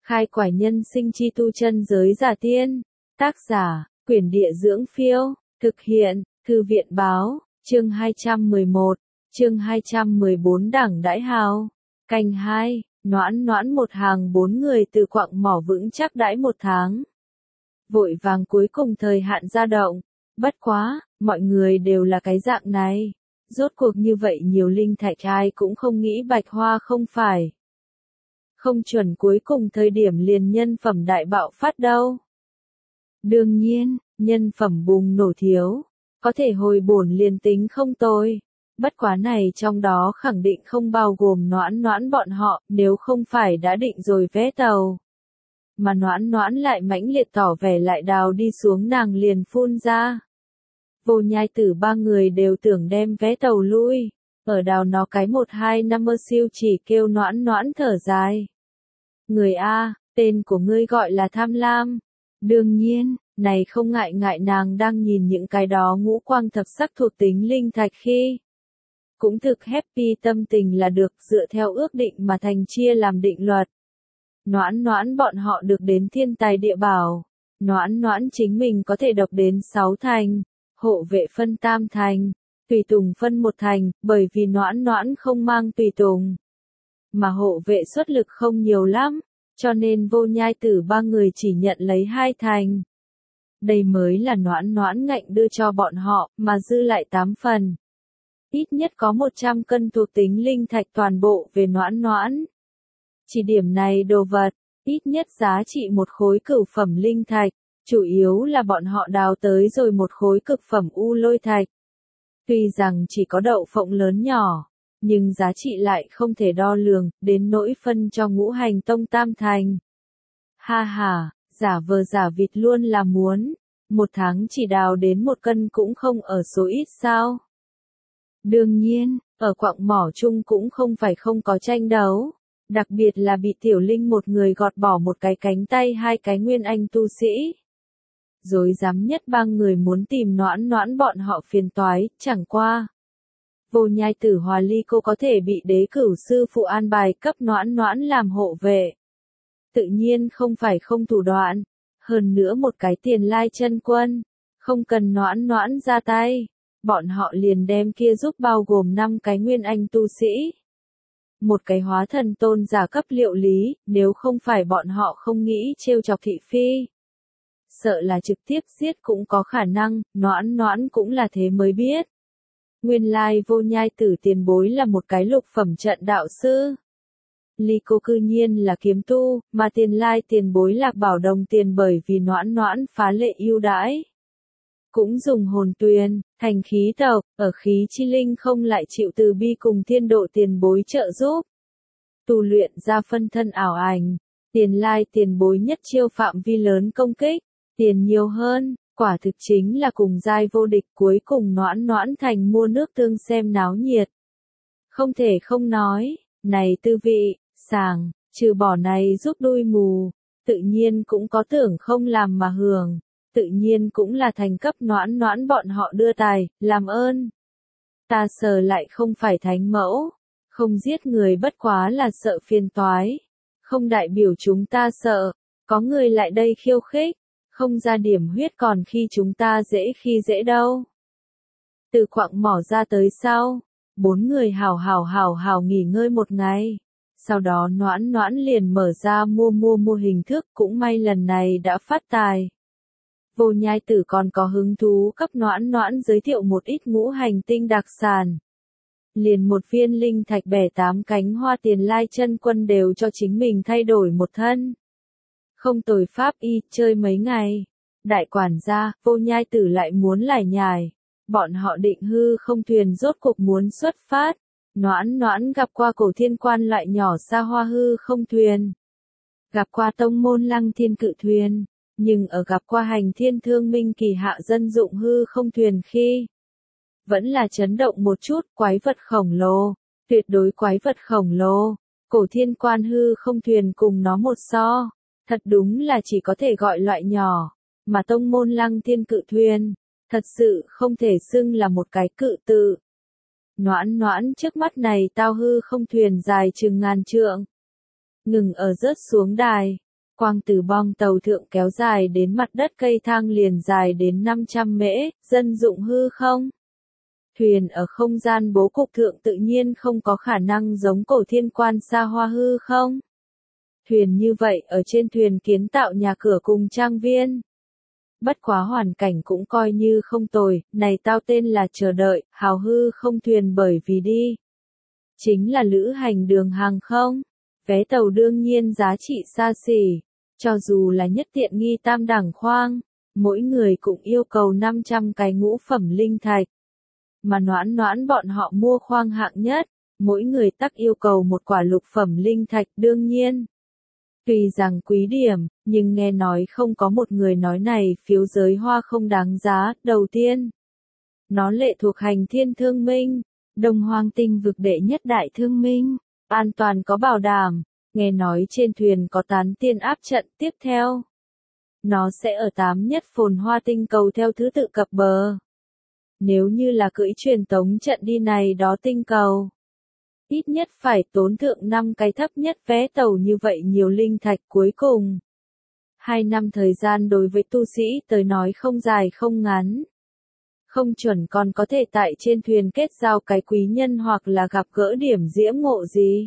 Khai quải nhân sinh chi tu chân giới giả tiên. Tác giả, Quyển Địa Dưỡng Phiêu. Thực hiện, Thư viện Báo. Chương 211. Chương 214 Đảng Đãi Hào. Canh 2. Noãn noãn một hàng 4 người từ quặng mỏ vững chắc đãi 1 tháng. Vội vàng cuối cùng thời hạn ra động. Bất quá, mọi người đều là cái dạng này. Rốt cuộc như vậy nhiều linh thạch ai cũng không nghĩ Bạch Hoa không phải. Không chuẩn cuối cùng thời điểm liền nhân phẩm đại bạo phát đâu. Đương nhiên, nhân phẩm bùng nổ thiếu. Có thể hồi bổn liền tính không tồi. Bất quá này trong đó khẳng định không bao gồm noãn noãn bọn họ, nếu không phải đã định rồi vé tàu. Mà noãn noãn lại mãnh liệt tỏ vẻ lại đào đi xuống nàng liền phun ra. Vô Nhai Tử 3 người đều tưởng đem vé tàu lui. Ở đào nó cái 1-2 năm mơ siêu chỉ kêu noãn noãn thở dài. Người A, tên của ngươi gọi là Tham Lam. Đương nhiên, này không ngại ngại nàng đang nhìn những cái đó ngũ quang thập sắc thuộc tính linh thạch khi. Cũng thực happy tâm tình là được dựa theo ước định mà thành chia làm định luật. Noãn noãn bọn họ được đến thiên tài địa bảo. Noãn noãn chính mình có thể độc đến 6 thành. Hộ vệ phân tam thành. Tùy tùng phân 1 thành, bởi vì noãn noãn không mang tùy tùng. Mà hộ vệ xuất lực không nhiều lắm, cho nên Vô Nhai Tử 3 người chỉ nhận lấy 2 thành. Đây mới là noãn noãn ngạnh đưa cho bọn họ, mà dư lại 8 phần. Ít nhất có 100 cân thuộc tính linh thạch toàn bộ về noãn noãn. Chỉ điểm này đồ vật, ít nhất giá trị 1 khối cửu phẩm linh thạch, chủ yếu là bọn họ đào tới rồi 1 khối cực phẩm u lôi thạch. Tuy rằng chỉ có đậu phộng lớn nhỏ, nhưng giá trị lại không thể đo lường, đến nỗi phân cho Ngũ Hành Tông tam thành. Ha ha, giả vờ giả vịt luôn là muốn, 1 tháng chỉ đào đến 1 cân cũng không ở số ít sao. Đương nhiên, ở quặng mỏ chung cũng không phải không có tranh đấu, đặc biệt là bị Tiểu Linh một người gọt bỏ 1 cái cánh tay 2 cái nguyên anh tu sĩ. Dối dám nhất 3 người muốn tìm noãn noãn bọn họ phiền toái, chẳng qua. Vô Nhai Tử Hòa Ly cô có thể bị đế cửu sư phụ an bài cấp noãn noãn làm hộ vệ. Tự nhiên không phải không thủ đoạn. Hơn nữa một cái Tiền Lai chân quân. Không cần noãn noãn ra tay. Bọn họ liền đem kia giúp bao gồm 5 cái nguyên anh tu sĩ. 1 cái hóa thần tôn giả cấp liệu lý, nếu không phải bọn họ không nghĩ trêu chọc thị phi. Sợ là trực tiếp giết cũng có khả năng, noãn noãn cũng là thế mới biết. Nguyên lai Vô Nhai Tử tiền bối là 1 cái lục phẩm trận đạo sư. Ly cô cư nhiên là kiếm tu, mà Tiền Lai tiền bối Lạc Bảo Đồng tiền bởi vì noãn noãn phá lệ ưu đãi. Cũng dùng hồn tuyền, thành khí tộc, ở khí chi linh không lại chịu từ bi cùng thiên độ tiền bối trợ giúp. Tu luyện ra phân thân ảo ảnh, Tiền Lai tiền bối nhất chiêu phạm vi lớn công kích, tiền nhiều hơn. Quả thực chính là cùng giai vô địch, cuối cùng noãn noãn thành mua nước tương xem náo nhiệt. Không thể không nói, này tư vị, sảng, trừ bỏ này giúp đuôi mù, tự nhiên cũng có tưởng không làm mà hưởng, tự nhiên cũng là thành cấp noãn noãn bọn họ đưa tài, làm ơn. Ta sờ lại không phải thánh mẫu, không giết người bất quá là sợ phiền toái, không đại biểu chúng ta sợ, có người lại đây khiêu khích. Không ra điểm huyết còn khi chúng ta dễ khi dễ đâu. Từ quặng mỏ ra tới sau, 4 người hào nghỉ ngơi 1 ngày. Sau đó noãn noãn liền mở ra mua hình thức, cũng may lần này đã phát tài. Vô Nhai Tử còn có hứng thú cấp noãn noãn giới thiệu một ít ngũ hành tinh đặc sản. Liền 1 viên linh thạch bẻ 8 cánh hoa Tiền Lai chân quân đều cho chính mình thay đổi 1 thân. Không tồi pháp y, chơi mấy ngày. Đại quản gia, Vô Nhai Tử lại muốn lải nhải. Bọn họ định hư không thuyền rốt cuộc muốn xuất phát. Noãn noãn gặp qua Cổ Thiên Quan loại nhỏ xa hoa hư không thuyền. Gặp qua tông môn Lăng Thiên cự thuyền. Nhưng ở gặp qua Hành Thiên Thương Minh kỳ hạ dân dụng hư không thuyền khi. Vẫn là chấn động một chút, quái vật khổng lồ. Tuyệt đối quái vật khổng lồ. Cổ Thiên Quan hư không thuyền cùng nó một so. Thật đúng là chỉ có thể gọi loại nhỏ, mà tông môn Lăng Thiên cự thuyền, thật sự không thể xưng là 1 cái cự tự. Noãn noãn trước mắt này tao hư không thuyền dài chừng ngàn trượng. Ngừng ở rớt xuống đài, Khoang từ bong tàu thượng kéo dài đến mặt đất cây thang liền dài đến 500 mễ, dân dụng hư không? Thuyền ở không gian bố cục thượng tự nhiên không có khả năng giống cổ thiên quan xa hoa hư không? Thuyền như vậy ở trên thuyền kiến tạo nhà cửa cùng trang viên. Bất quá hoàn cảnh cũng coi như không tồi, này tao tên là chờ đợi, hào hư không thuyền bởi vì đi. Chính là lữ hành đường hàng không. Vé tàu đương nhiên giá trị xa xỉ, cho dù là nhất tiện nghi tam đẳng khoang, mỗi người cũng yêu cầu 500 cái ngũ phẩm linh thạch. Mà Noãn Noãn bọn họ mua khoang hạng nhất, mỗi người tắc yêu cầu một quả lục phẩm linh thạch đương nhiên. Tuy rằng quý điểm, nhưng nghe nói không có một người nói này phiếu giới hoa không đáng giá. Đầu tiên, nó lệ thuộc hành thiên thương minh, Đông Hoang tinh vực đệ nhất đại thương minh, an toàn có bảo đảm, nghe nói trên thuyền có tán tiên áp trận. Tiếp theo, nó sẽ ở 8 nhất phồn hoa tinh cầu theo thứ tự cập bờ. Nếu như là cưỡi truyền tống trận đi này đó tinh cầu, ít nhất phải tốn thượng 5 cái thấp nhất vé tàu như vậy nhiều linh thạch. Cuối cùng, 2 năm thời gian đối với tu sĩ tới nói không dài không ngắn. Không chuẩn còn có thể tại trên thuyền kết giao cái quý nhân hoặc là gặp gỡ điểm diễm ngộ gì.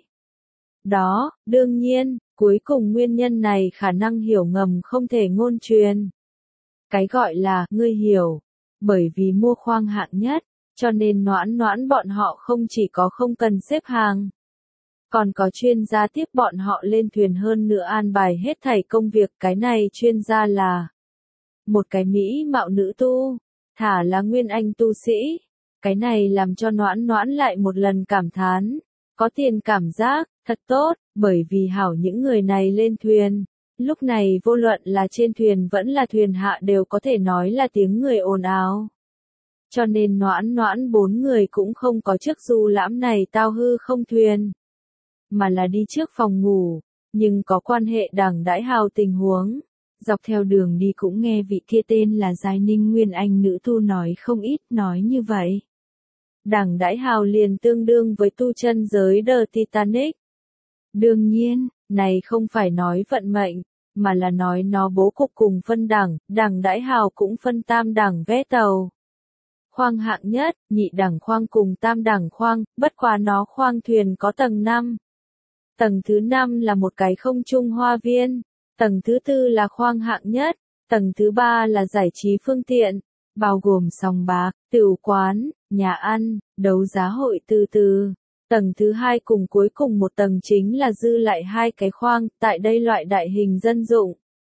Đó, đương nhiên, cuối cùng nguyên nhân này khả năng hiểu ngầm không thể ngôn truyền. Cái gọi là, ngươi hiểu, bởi vì mua khoang hạng nhất, cho nên Noãn Noãn bọn họ không chỉ có không cần xếp hàng, còn có chuyên gia tiếp bọn họ lên thuyền hơn nữa an bài hết thảy công việc. Cái này chuyên gia là một cái mỹ mạo nữ tu, thả là nguyên anh tu sĩ. Cái này làm cho Noãn Noãn lại một lần cảm thán, có tiền cảm giác, thật tốt, bởi vì hảo những người này lên thuyền. Lúc này vô luận là trên thuyền vẫn là thuyền hạ đều có thể nói là tiếng người ồn ào. Cho nên Noãn Noãn 4 người cũng không có chiếc du lãm này tao hư không thuyền, mà là đi trước phòng ngủ, nhưng có quan hệ Đằng Đãi Hào tình huống. Dọc theo đường đi cũng nghe vị kia tên là Giai Ninh Nguyên Anh nữ tu nói không ít nói như vậy. Đằng Đãi Hào liền tương đương với tu chân giới The Titanic. Đương nhiên, này không phải nói vận mệnh, mà là nói nó bố cục cùng phân đẳng. Đằng Đãi Hào cũng phân tam đẳng vé tàu. Khoang hạng nhất, nhị đẳng khoang cùng tam đẳng khoang, bất quá nó khoang thuyền có tầng 5. Tầng thứ 5 là một cái không trung hoa viên, tầng thứ 4 là khoang hạng nhất, tầng thứ 3 là giải trí phương tiện, bao gồm sòng bạc, tửu quán, nhà ăn, đấu giá hội từ. Tầng thứ 2 cùng cuối cùng một tầng chính là dư lại 2 cái khoang. Tại đây loại đại hình dân dụng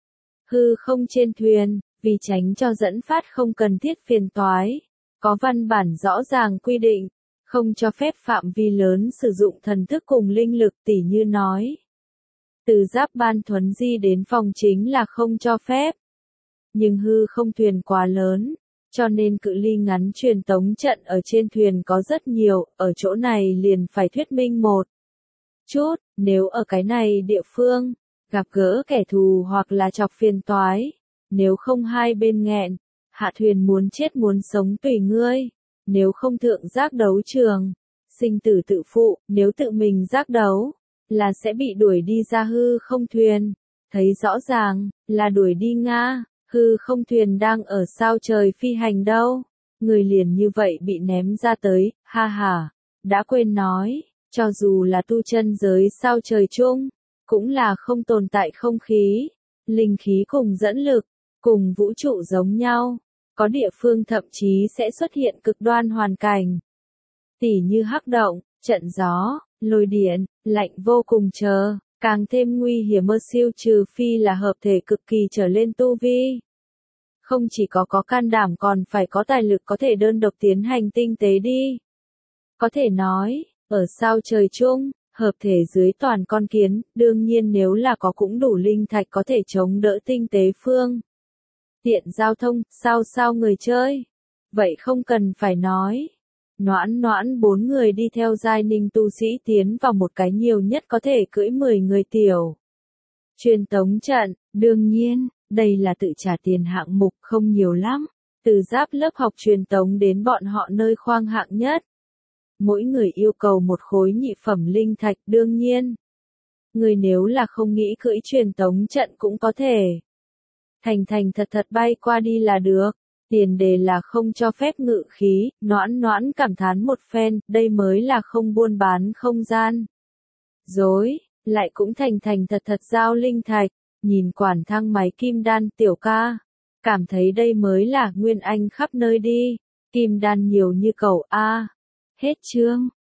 hư không trên thuyền, vì tránh cho dẫn phát không cần thiết phiền toái, có văn bản rõ ràng quy định, không cho phép phạm vi lớn sử dụng thần thức cùng linh lực. Tỉ như nói, từ Giáp Ban Thuấn Di đến phòng chính là không cho phép. Nhưng hư không thuyền quá lớn, cho nên cự ly ngắn truyền tống trận ở trên thuyền có rất nhiều. Ở chỗ này liền phải thuyết minh một chút, nếu ở cái này địa phương gặp gỡ kẻ thù hoặc là chọc phiền toái, nếu không hai bên nghẹn, hạ thuyền muốn chết muốn sống tùy ngươi. Nếu không thượng giác đấu trường, sinh tử tự phụ. Nếu tự mình giác đấu, là sẽ bị đuổi đi ra hư không thuyền. Thấy rõ ràng, là đuổi đi Nga. Hư không thuyền đang ở sao trời phi hành đâu, người liền như vậy bị ném ra tới. Ha ha, đã quên nói, cho dù là tu chân giới sao trời chung, cũng là không tồn tại không khí, linh khí cùng dẫn lực, cùng vũ trụ giống nhau. Có địa phương thậm chí sẽ xuất hiện cực đoan hoàn cảnh, tỉ như hắc động, trận gió, lôi điện, lạnh vô cùng chờ. Càng thêm nguy hiểm mơ siêu trừ phi là hợp thể cực kỳ trở lên tu vi. Không chỉ có can đảm còn phải có tài lực có thể đơn độc tiến hành tinh tế đi. Có thể nói, ở sao trời chung, hợp thể dưới toàn con kiến, đương nhiên nếu là có cũng đủ linh thạch có thể chống đỡ tinh tế phương. Tiện giao thông, sao người chơi. Vậy không cần phải nói. Noãn Noãn 4 người đi theo Giai Ninh tu sĩ tiến vào một cái nhiều nhất có thể cưỡi 10 người tiểu truyền tống trận. Đương nhiên, đây là tự trả tiền hạng mục không nhiều lắm. Từ Giáp lớp học truyền tống đến bọn họ nơi khoang hạng nhất, mỗi người yêu cầu một khối nhị phẩm linh thạch. Đương nhiên, Ngươi nếu là không nghĩ cưỡi truyền tống trận cũng có thể. Thành thành thật thật bay qua đi là được. Tiền đề là không cho phép ngự khí, Noãn Noãn cảm thán một phen, đây mới là không buôn bán không gian. Dối, lại cũng thành thành thật thật giao linh thạch, nhìn quản thang máy kim đan tiểu ca. Cảm thấy đây mới là nguyên anh khắp nơi đi, kim đan nhiều như cầu A. Hết chương.